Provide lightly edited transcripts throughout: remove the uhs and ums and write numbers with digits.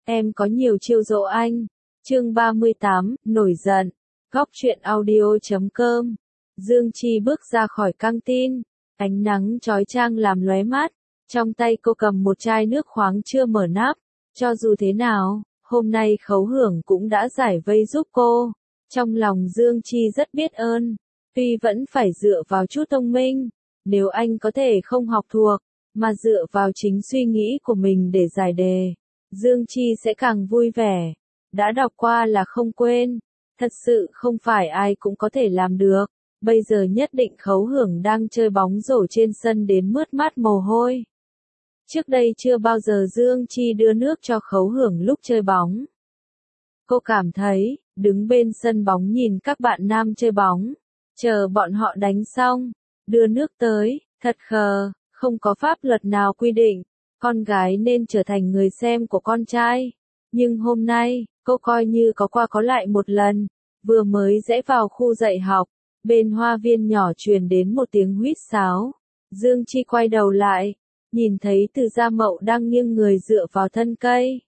em có nhiều chiêu dỗ anh. Chương 38, nổi giận. Góc truyện audio.com. Dương Chi bước ra khỏi căng tin, ánh nắng chói chang làm lóe mắt, trong tay cô cầm một chai nước khoáng chưa mở nắp. Cho dù thế nào, hôm nay Khấu Hưởng cũng đã giải vây giúp cô. Trong lòng Dương Chi rất biết ơn, tuy vẫn phải dựa vào chút thông minh, nếu anh có thể không học thuộc, mà dựa vào chính suy nghĩ của mình để giải đề, Dương Chi sẽ càng vui vẻ. Đã đọc qua là không quên, thật sự không phải ai cũng có thể làm được. Bây giờ nhất định Khấu Hưởng đang chơi bóng rổ trên sân đến mướt mắt mồ hôi. Trước đây chưa bao giờ Dương Chi đưa nước cho Khấu Hưởng lúc chơi bóng. Cô cảm thấy, đứng bên sân bóng nhìn các bạn nam chơi bóng, chờ bọn họ đánh xong, đưa nước tới, thật khờ, không có pháp luật nào quy định, con gái nên trở thành người xem của con trai. Nhưng hôm nay, cô coi như có qua có lại một lần, vừa mới rẽ vào khu dạy học, bên hoa viên nhỏ truyền đến một tiếng huýt sáo. Dương Chi quay đầu lại, nhìn thấy Từ Gia Mậu đang nghiêng người dựa vào thân cây.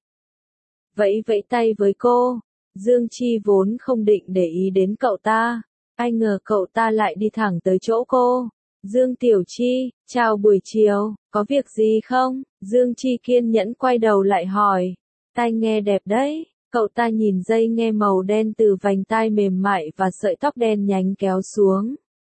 Vẫy vẫy tay với cô, Dương Chi vốn không định để ý đến cậu ta, ai ngờ cậu ta lại đi thẳng tới chỗ cô. Dương Tiểu Chi, chào buổi chiều, có việc gì không? Dương Chi kiên nhẫn quay đầu lại hỏi. Tai nghe đẹp đấy. Cậu ta nhìn dây nghe màu đen từ vành tai mềm mại và sợi tóc đen nhánh kéo xuống.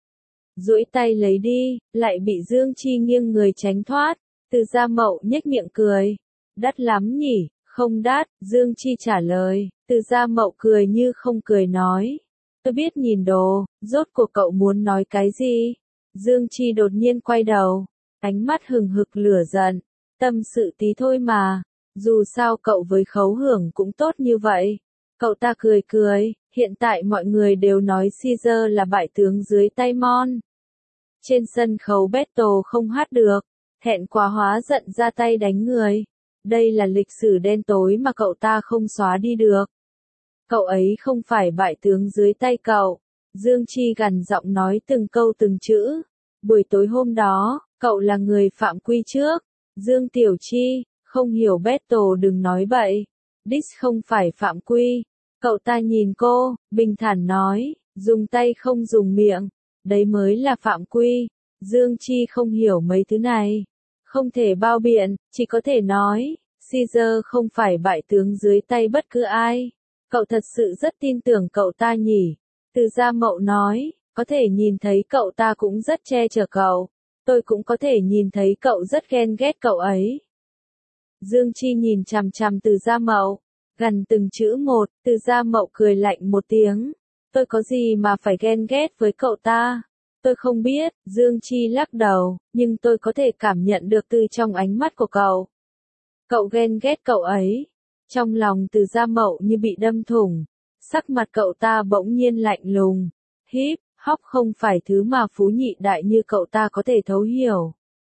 Duỗi tay lấy đi, lại bị Dương Chi nghiêng người tránh thoát. Từ Gia Mậu nhếch miệng cười. Đắt lắm nhỉ? Không đắt, Dương Chi trả lời. Từ Gia Mậu cười như không cười nói. Tôi biết nhìn đồ, rốt cuộc cậu muốn nói cái gì? Dương Chi đột nhiên quay đầu, ánh mắt hừng hực lửa giận. Tâm sự tí thôi mà. Dù sao cậu với Khấu Hưởng cũng tốt như vậy. Cậu ta cười cười, hiện tại mọi người đều nói Caesar là bại tướng dưới tay Mon. Trên sân khấu battle không hát được, thẹn quá hóa giận ra tay đánh người. Đây là lịch sử đen tối mà cậu ta không xóa đi được. Cậu ấy không phải bại tướng dưới tay cậu. Dương Chi gằn giọng nói từng câu từng chữ. Buổi tối hôm đó, cậu là người phạm quy trước. Dương Tiểu Chi, không hiểu battle đừng nói bậy. Dis không phải phạm quy. Cậu ta nhìn cô, bình thản nói, dùng tay không dùng miệng. Đấy mới là phạm quy. Dương Chi không hiểu mấy thứ này. Không thể bao biện, chỉ có thể nói, Caesar không phải bại tướng dưới tay bất cứ ai. Cậu thật sự rất tin tưởng cậu ta nhỉ? Từ Gia Mậu nói, có thể nhìn thấy cậu ta cũng rất che chở cậu. Tôi cũng có thể nhìn thấy cậu rất ghen ghét cậu ấy. Dương Chi nhìn chằm chằm Từ Gia Mậu, gần từng chữ một. Từ Gia Mậu cười lạnh một tiếng. Tôi có gì mà phải ghen ghét với cậu ta? Tôi không biết. Dương Chi lắc đầu, nhưng tôi có thể cảm nhận được từ trong ánh mắt của cậu. Cậu ghen ghét cậu ấy. Trong lòng Từ Gia Mậu như bị đâm thủng. Sắc mặt cậu ta bỗng nhiên lạnh lùng. Hip hop không phải thứ mà phú nhị đại như cậu ta có thể thấu hiểu.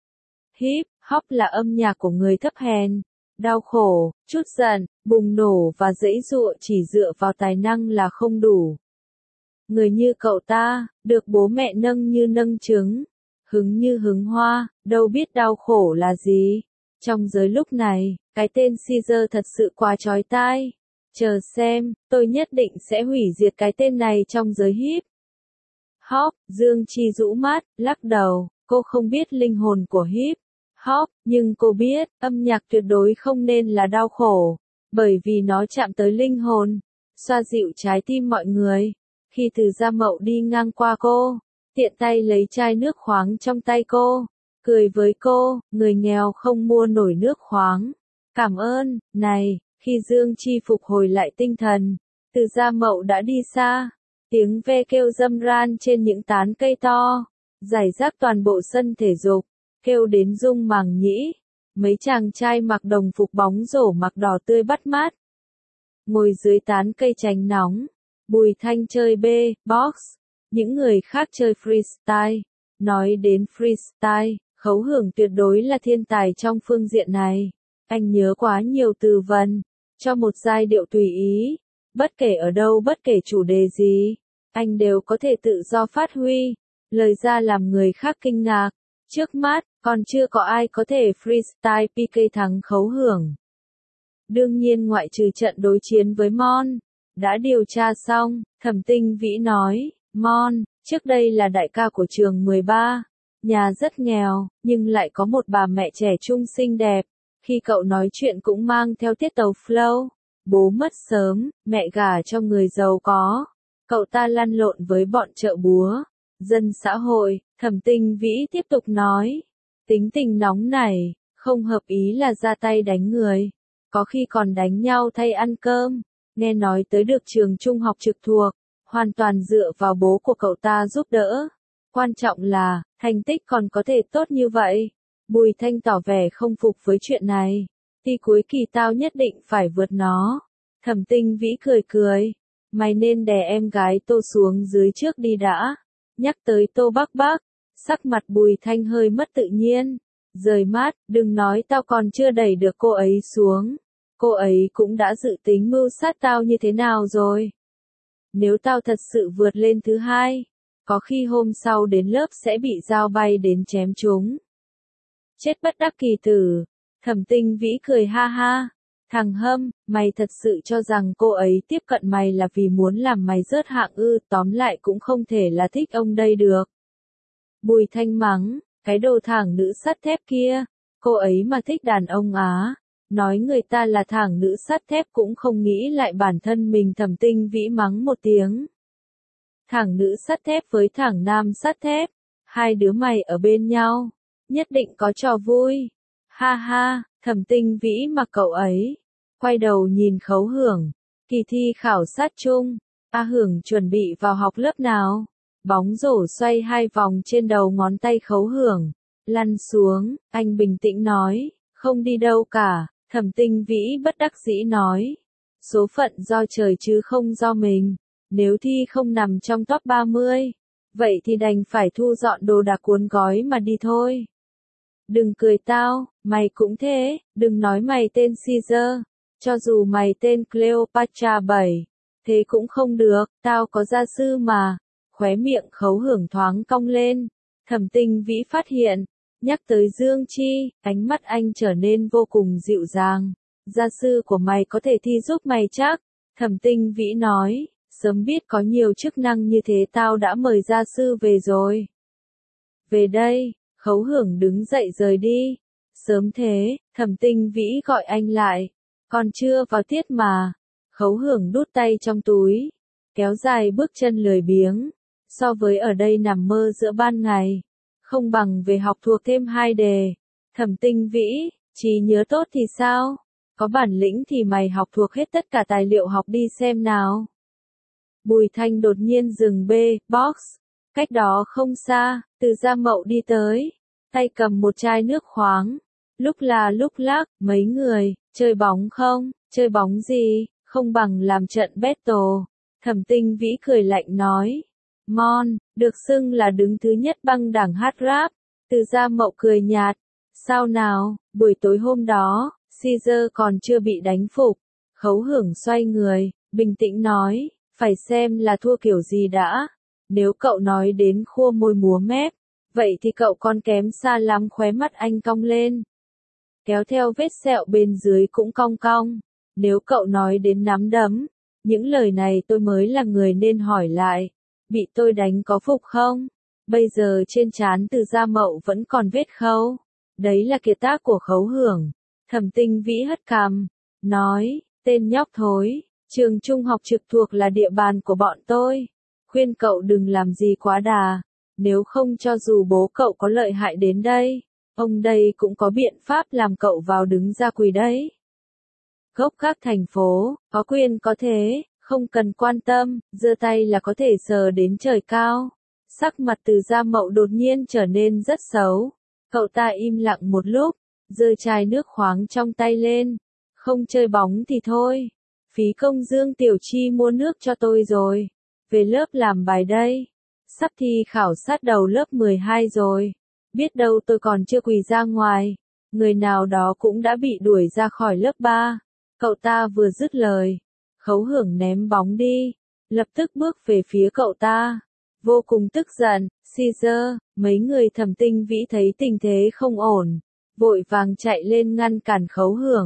Hip hop là âm nhạc của người thấp hèn, đau khổ, chút giận, bùng nổ và giãy giụa chỉ dựa vào tài năng là không đủ. Người như cậu ta, được bố mẹ nâng như nâng trứng, hứng như hứng hoa, đâu biết đau khổ là gì. Trong giới lúc này, cái tên Caesar thật sự quá chói tai. Chờ xem, tôi nhất định sẽ hủy diệt cái tên này trong giới hip hop. Dương Chi rũ mắt, lắc đầu, cô không biết linh hồn của hip hop, nhưng cô biết, âm nhạc tuyệt đối không nên là đau khổ, bởi vì nó chạm tới linh hồn, xoa dịu trái tim mọi người. Khi Từ Gia Mậu đi ngang qua cô, tiện tay lấy chai nước khoáng trong tay cô, cười với cô, người nghèo không mua nổi nước khoáng. Cảm ơn, này, khi Dương Chi phục hồi lại tinh thần, Từ Gia Mậu đã đi xa. Tiếng ve kêu râm ran trên những tán cây to, rải rác toàn bộ sân thể dục, kêu đến rung màng nhĩ. Mấy chàng trai mặc đồng phục bóng rổ mặc đỏ tươi bắt mắt. Ngồi dưới tán cây tránh nóng, Bùi Thanh chơi box, những người khác chơi freestyle. Nói đến freestyle, Khấu Hưởng tuyệt đối là thiên tài trong phương diện này. Anh nhớ quá nhiều từ vần, cho một giai điệu tùy ý. Bất kể ở đâu bất kể chủ đề gì, anh đều có thể tự do phát huy, lời ra làm người khác kinh ngạc. Trước mắt, còn chưa có ai có thể freestyle PK thắng Khấu Hưởng. Đương nhiên ngoại trừ trận đối chiến với Mon. Đã điều tra xong, Thẩm Tinh Vĩ nói, Mon, trước đây là đại ca của trường 13. Nhà rất nghèo, nhưng lại có một bà mẹ trẻ trung xinh đẹp. Khi cậu nói chuyện cũng mang theo tiết tấu flow. Bố mất sớm, mẹ gả cho người giàu có. Cậu ta lăn lộn với bọn chợ búa. Dân xã hội, Thẩm Tinh Vĩ tiếp tục nói. Tính tình nóng này, không hợp ý là ra tay đánh người. Có khi còn đánh nhau thay ăn cơm. Nghe nói tới được trường trung học trực thuộc, hoàn toàn dựa vào bố của cậu ta giúp đỡ. Quan trọng là, thành tích còn có thể tốt như vậy. Bùi Thanh tỏ vẻ không phục với chuyện này. Thi cuối kỳ tao nhất định phải vượt nó. Thẩm Tinh Vĩ cười cười. Mày nên đè em gái Tô xuống dưới trước đi đã. Nhắc tới Tô Bắc Bắc, sắc mặt Bùi Thanh hơi mất tự nhiên. Rời mắt, đừng nói tao còn chưa đẩy được cô ấy xuống. Cô ấy cũng đã dự tính mưu sát tao như thế nào rồi. Nếu tao thật sự vượt lên thứ hai, có khi hôm sau đến lớp sẽ bị dao bay đến chém chúng. Chết bất đắc kỳ tử. Thẩm Tinh Vĩ cười ha ha. Thằng Hâm, mày thật sự cho rằng cô ấy tiếp cận mày là vì muốn làm mày rớt hạng ư, tóm lại cũng không thể là thích ông đây được. Bùi Thanh mắng, cái đồ thảng nữ sắt thép kia, cô ấy mà thích đàn ông á. Nói người ta là thảng nữ sắt thép cũng không nghĩ lại bản thân mình. Thẩm Tinh Vĩ mắng một tiếng. Thảng nữ sắt thép với thảng nam sắt thép, hai đứa mày ở bên nhau, nhất định có trò vui. Ha ha, Thẩm Tinh Vĩ mà cậu ấy. Quay đầu nhìn Khấu Hưởng. Kỳ thi khảo sát chung. A Hưởng chuẩn bị vào học lớp nào? Bóng rổ xoay hai vòng trên đầu ngón tay Khấu Hưởng. Lăn xuống, anh bình tĩnh nói, không đi đâu cả. Thẩm Tinh Vĩ bất đắc dĩ nói. Số phận do trời chứ không do mình. Nếu thi không nằm trong top 30, vậy thì đành phải thu dọn đồ đạc cuốn gói mà đi thôi. Đừng cười tao, mày cũng thế, đừng nói mày tên Caesar. Cho dù mày tên Cleopatra 7, thế cũng không được, tao có gia sư mà. Khóe miệng Khấu Hưởng thoáng cong lên. Thẩm Tinh Vĩ phát hiện. Nhắc tới Dương Chi, ánh mắt anh trở nên vô cùng dịu dàng. Gia sư của mày có thể thi giúp mày chắc. Thẩm Tinh Vĩ nói, sớm biết có nhiều chức năng như thế tao đã mời gia sư về rồi. Về đây, Khấu Hưởng đứng dậy rời đi. Sớm thế, Thẩm Tinh Vĩ gọi anh lại. Còn chưa vào tiết mà. Khấu Hưởng đút tay trong túi, kéo dài bước chân lười biếng. So với ở đây nằm mơ giữa ban ngày, không bằng về học thuộc thêm 2 đề. Thẩm Tinh Vĩ, trí nhớ tốt thì sao? Có bản lĩnh thì mày học thuộc hết tất cả tài liệu học đi xem nào. Bùi Thanh đột nhiên dừng box. Cách đó không xa, Từ Gia Mậu đi tới, tay cầm một chai nước khoáng. Lúc là lúc lắc, mấy người, chơi bóng không? Chơi bóng gì, không bằng làm trận battle. Thẩm Tinh Vĩ cười lạnh nói. Mon, được xưng là đứng thứ nhất băng đảng hát rap. Từ Gia Mậu cười nhạt. Sao nào, buổi tối hôm đó, Caesar còn chưa bị đánh phục. Khấu Hưởng xoay người, bình tĩnh nói, phải xem là thua kiểu gì đã. Nếu cậu nói đến khua môi múa mép, vậy thì cậu còn kém xa lắm. Khóe mắt anh cong lên, kéo theo vết sẹo bên dưới cũng cong cong. Nếu cậu nói đến nắm đấm, những lời này tôi mới là người nên hỏi lại. Bị tôi đánh có phục không? Bây giờ trên trán Từ Gia Mậu vẫn còn vết khâu. Đấy là kiệt tác của Khấu Hưởng. Thẩm Tinh Vĩ hất cằm, nói, tên nhóc thối, trường trung học trực thuộc là địa bàn của bọn tôi. Khuyên cậu đừng làm gì quá đà. Nếu không cho dù bố cậu có lợi hại đến đây, ông đây cũng có biện pháp làm cậu vào đứng ra quỳ đấy. Gốc các thành phố, có quyền có thế, không cần quan tâm, giơ tay là có thể sờ đến trời cao. Sắc mặt Từ Gia Mậu đột nhiên trở nên rất xấu. Cậu ta im lặng một lúc, giơ chai nước khoáng trong tay lên. Không chơi bóng thì thôi. Phí công Dương Tiểu Chi mua nước cho tôi rồi. Về lớp làm bài đây. Sắp thi khảo sát đầu lớp 12 rồi. Biết đâu tôi còn chưa quỳ ra ngoài. Người nào đó cũng đã bị đuổi ra khỏi lớp 3. Cậu ta vừa dứt lời, Khấu Hưởng ném bóng đi, lập tức bước về phía cậu ta. Vô cùng tức giận, Caesar, mấy người Thẩm Tinh Vĩ thấy tình thế không ổn, vội vàng chạy lên ngăn cản Khấu Hưởng.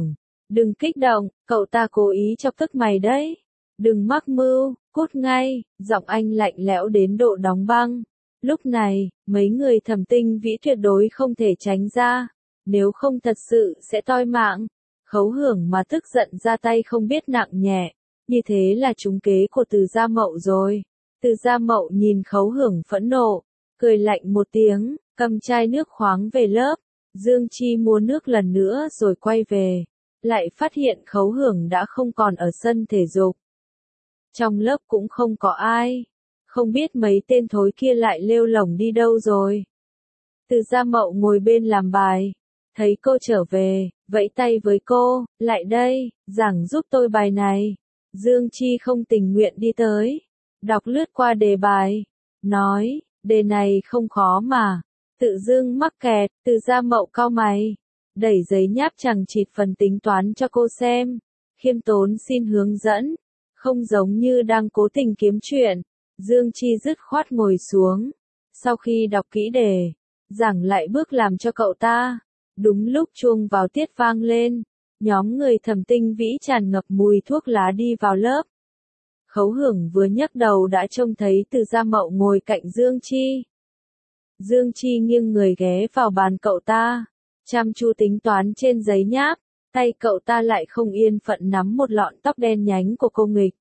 Đừng kích động, cậu ta cố ý chọc tức mày đấy. Đừng mắc mưu, cút ngay, giọng anh lạnh lẽo đến độ đóng băng. Lúc này, mấy người Thẩm Tinh Vĩ tuyệt đối không thể tránh ra, nếu không thật sự sẽ toi mạng. Khấu Hưởng mà tức giận ra tay không biết nặng nhẹ, như thế là trúng kế của Từ Gia Mậu rồi. Từ Gia Mậu nhìn Khấu Hưởng phẫn nộ, cười lạnh một tiếng, cầm chai nước khoáng về lớp. Dương Chi mua nước lần nữa rồi quay về, lại phát hiện Khấu Hưởng đã không còn ở sân thể dục. Trong lớp cũng không có ai, không biết mấy tên thối kia lại lêu lổng đi đâu rồi. Từ Gia Mậu ngồi bên làm bài, thấy cô trở về, vẫy tay với cô, lại đây, giảng giúp tôi bài này. Dương Chi không tình nguyện đi tới, đọc lướt qua đề bài, nói, đề này không khó mà. Tự dưng mắc kẹt, Từ Gia Mậu cau mày, đẩy giấy nháp chằng chịt phần tính toán cho cô xem, khiêm tốn xin hướng dẫn, không giống như đang cố tình kiếm chuyện. Dương Chi dứt khoát ngồi xuống, sau khi đọc kỹ đề, giảng lại bước làm cho cậu ta. Đúng lúc chuông vào tiết vang lên, nhóm người Thẩm Tinh Vĩ tràn ngập mùi thuốc lá đi vào lớp. Khấu Hưởng vừa nhấc đầu đã trông thấy Từ Gia Mậu ngồi cạnh Dương Chi. Dương Chi nghiêng người ghé vào bàn cậu ta, chăm chú tính toán trên giấy nháp, tay cậu ta lại không yên phận nắm một lọn tóc đen nhánh của cô nghịch.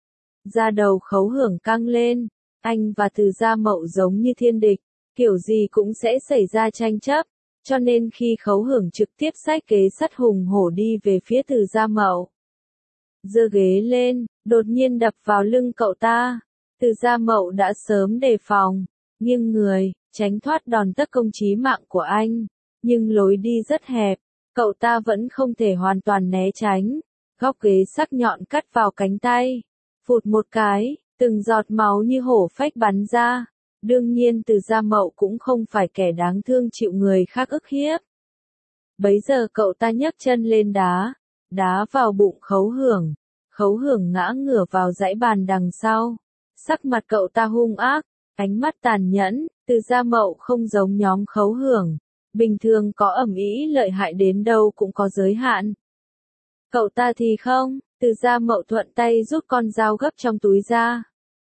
Da đầu Khấu Hưởng căng lên, anh và Từ Gia Mậu giống như thiên địch, kiểu gì cũng sẽ xảy ra tranh chấp, cho nên khi Khấu Hưởng trực tiếp xách kế sắt hùng hổ đi về phía Từ Gia Mậu, giơ ghế lên, đột nhiên đập vào lưng cậu ta. Từ Gia Mậu đã sớm đề phòng, nghiêng người, tránh thoát đòn tấn công chí mạng của anh, nhưng lối đi rất hẹp, cậu ta vẫn không thể hoàn toàn né tránh. Góc ghế sắc nhọn cắt vào cánh tay, phụt một cái, từng giọt máu như hổ phách bắn ra. Đương nhiên Từ Gia Mậu cũng không phải kẻ đáng thương chịu người khác ức hiếp. Bấy giờ cậu ta nhấc chân lên đá vào bụng Khấu Hưởng. Khấu Hưởng ngã ngửa vào dãy bàn đằng sau. Sắc mặt cậu ta hung ác, ánh mắt tàn nhẫn. Từ Gia Mậu không giống nhóm Khấu Hưởng, bình thường có ầm ĩ lợi hại đến đâu cũng có giới hạn. Cậu ta thì không. Từ Gia Mậu thuận tay rút con dao gấp trong túi ra,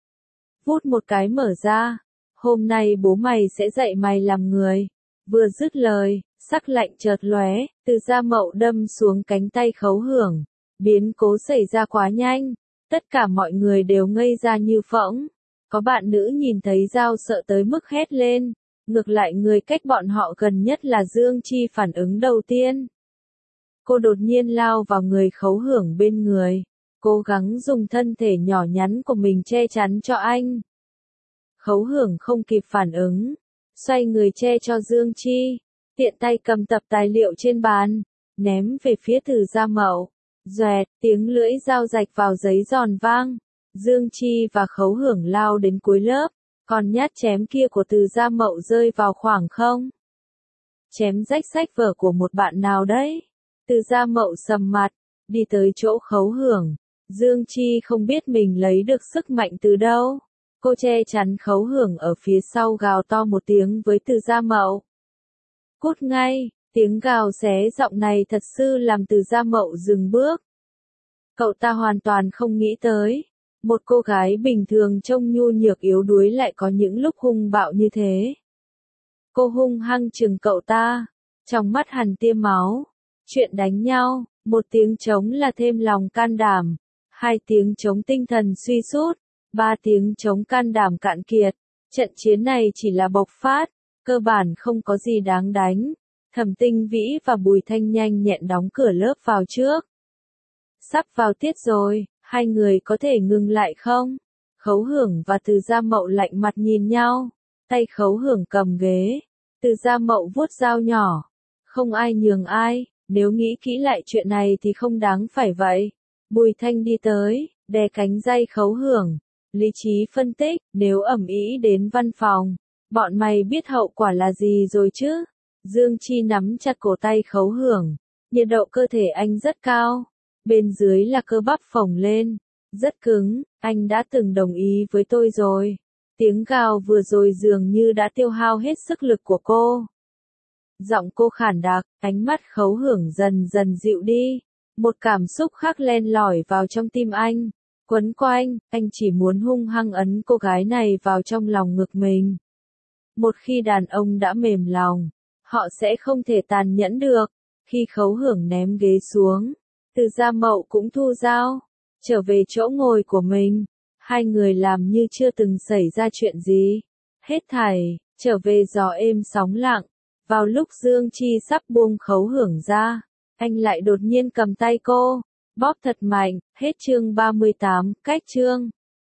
vút một cái mở ra. Hôm nay bố mày sẽ dạy mày làm người. Vừa dứt lời, sắc lạnh chợt lóe, Từ Gia Mậu đâm xuống cánh tay Khấu Hưởng. Biến cố xảy ra quá nhanh, tất cả mọi người đều ngây ra như phỗng. Có bạn nữ nhìn thấy dao sợ tới mức hét lên, ngược lại người cách bọn họ gần nhất là Dương Chi phản ứng đầu tiên. Cô đột nhiên lao vào người Khấu Hưởng bên người, cố gắng dùng thân thể nhỏ nhắn của mình che chắn cho anh. Khấu Hưởng không kịp phản ứng, xoay người che cho Dương Chi, tiện tay cầm tập tài liệu trên bàn, ném về phía Từ Gia Mậu. Doẹt, tiếng lưỡi dao rạch vào giấy giòn vang. Dương Chi và Khấu Hưởng lao đến cuối lớp, còn nhát chém kia của Từ Gia Mậu rơi vào khoảng không. Chém rách sách vở của một bạn nào đấy. Từ Gia Mậu sầm mặt, đi tới chỗ Khấu Hưởng. Dương Chi không biết mình lấy được sức mạnh từ đâu. Cô che chắn Khấu Hưởng ở phía sau gào to một tiếng với Từ Gia Mậu. Cút ngay, tiếng gào xé giọng này thật sự làm Từ Gia Mậu dừng bước. Cậu ta hoàn toàn không nghĩ tới, một cô gái bình thường trông nhu nhược yếu đuối lại có những lúc hung bạo như thế. Cô hung hăng chừng cậu ta, trong mắt hằn tia máu. Chuyện đánh nhau, một tiếng trống là thêm lòng can đảm, hai tiếng trống tinh thần suy sút, ba tiếng trống can đảm cạn kiệt. Trận chiến này chỉ là bộc phát, cơ bản không có gì đáng đánh. Thẩm Tinh Vĩ và Bùi Thanh nhanh nhẹn đóng cửa lớp vào trước. Sắp vào tiết rồi, hai người có thể ngừng lại không? Khấu Hưởng và Từ Gia Mậu lạnh mặt nhìn nhau, tay Khấu Hưởng cầm ghế, Từ Gia Mậu vuốt dao nhỏ. Không ai nhường ai, nếu nghĩ kỹ lại chuyện này thì không đáng phải vậy. Bùi Thanh đi tới, đè cánh dây Khấu Hưởng, lý trí phân tích, nếu ầm ĩ đến văn phòng, bọn mày biết hậu quả là gì rồi chứ? Dương Chi nắm chặt cổ tay Khấu Hưởng, nhiệt độ cơ thể anh rất cao, bên dưới là cơ bắp phồng lên, rất cứng, anh đã từng đồng ý với tôi rồi. Tiếng gào vừa rồi dường như đã tiêu hao hết sức lực của cô. Giọng cô khản đặc, ánh mắt Khấu Hưởng dần dần dịu đi. Một cảm xúc khác len lỏi vào trong tim anh, quấn quanh, anh chỉ muốn hung hăng ấn cô gái này vào trong lòng ngực mình. Một khi đàn ông đã mềm lòng, họ sẽ không thể tàn nhẫn được. Khi Khấu Hưởng ném ghế xuống, Từ Gia Mậu cũng thu dao, trở về chỗ ngồi của mình. Hai người làm như chưa từng xảy ra chuyện gì. Hết thảy, trở về gió êm sóng lặng. Vào lúc Dương Chi sắp buông Khấu Hưởng ra, anh lại đột nhiên cầm tay cô, bóp thật mạnh. Hết chương 38, cách chương.